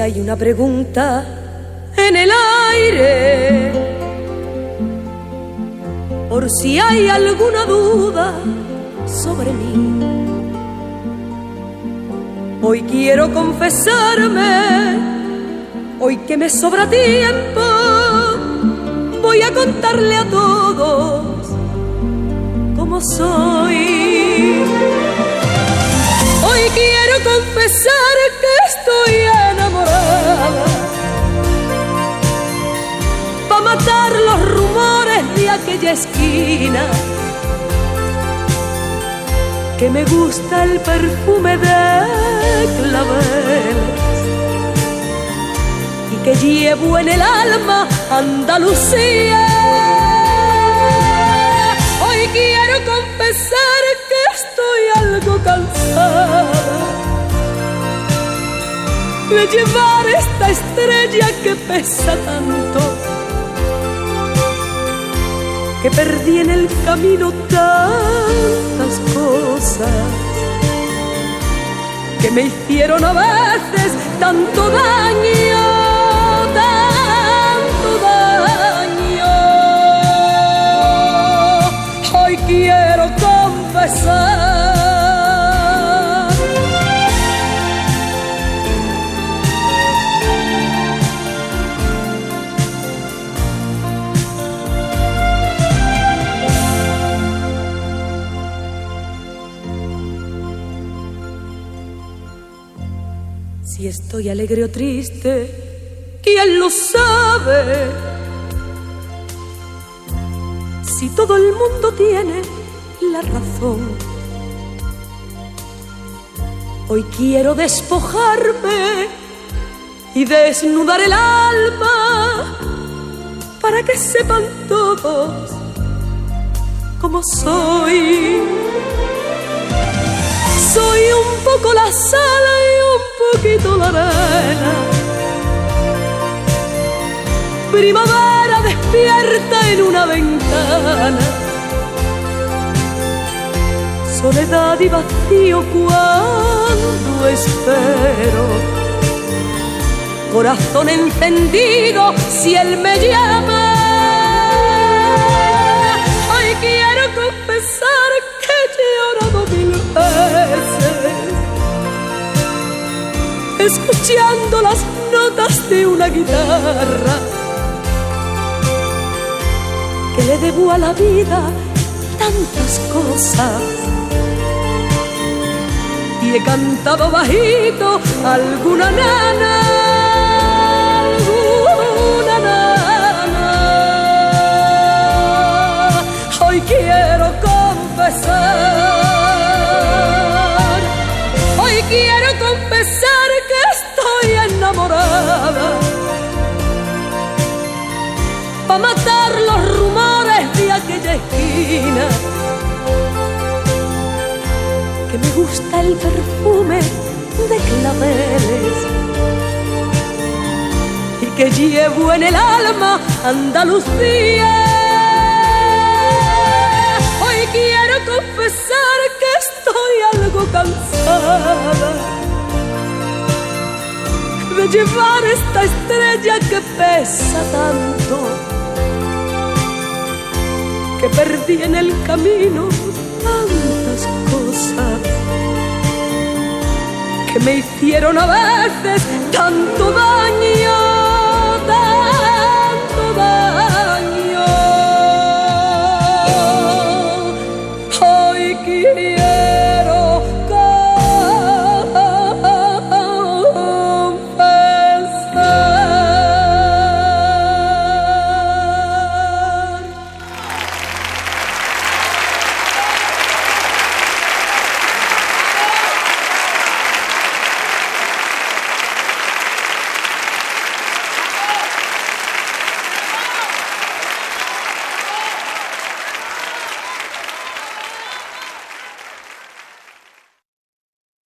hay una pregunta en el aire, por si hay alguna duda sobre mí. Hoy quiero confesarme, hoy que me sobra tiempo, voy a contarle a todos cómo soy. Hoy quiero confesar que estoy enamorada, pa' matar los rumores de aquella esquina, que me gusta el perfume de claveles y que llevo en el alma Andalucía. Hoy quiero confesar que estoy algo cansada de llevar esta estrella que pesa tanto, que perdí en el camino tantas cosas que me hicieron a veces tanto daño, tanto daño. Hoy quiero confesar si estoy alegre o triste, ¿quién lo sabe? Si todo el mundo tiene la razón. Hoy quiero despojarme y desnudar el alma para que sepan todos cómo soy. Soy un poco la sal y un poquito la arena, primavera despierta en una ventana, soledad y vacío cuando espero, corazón encendido si él me llama. Hoy quiero confesar que he llorado 1000 veces, escuchando las notas de una guitarra, que le debo a la vida tantas cosas, y he cantado bajito alguna nana, alguna nana. Hoy quiero confesar, hoy quiero confesar que estoy enamorada, pa' matar los rumores de aquella esquina, que me gusta el perfume de claveles y que llevo en el alma Andalucía. Hoy quiero confesar que estoy algo cansada de llevar esta estrella que pesa tanto, que perdí en el camino tantas cosas que me hicieron a veces tanto daño.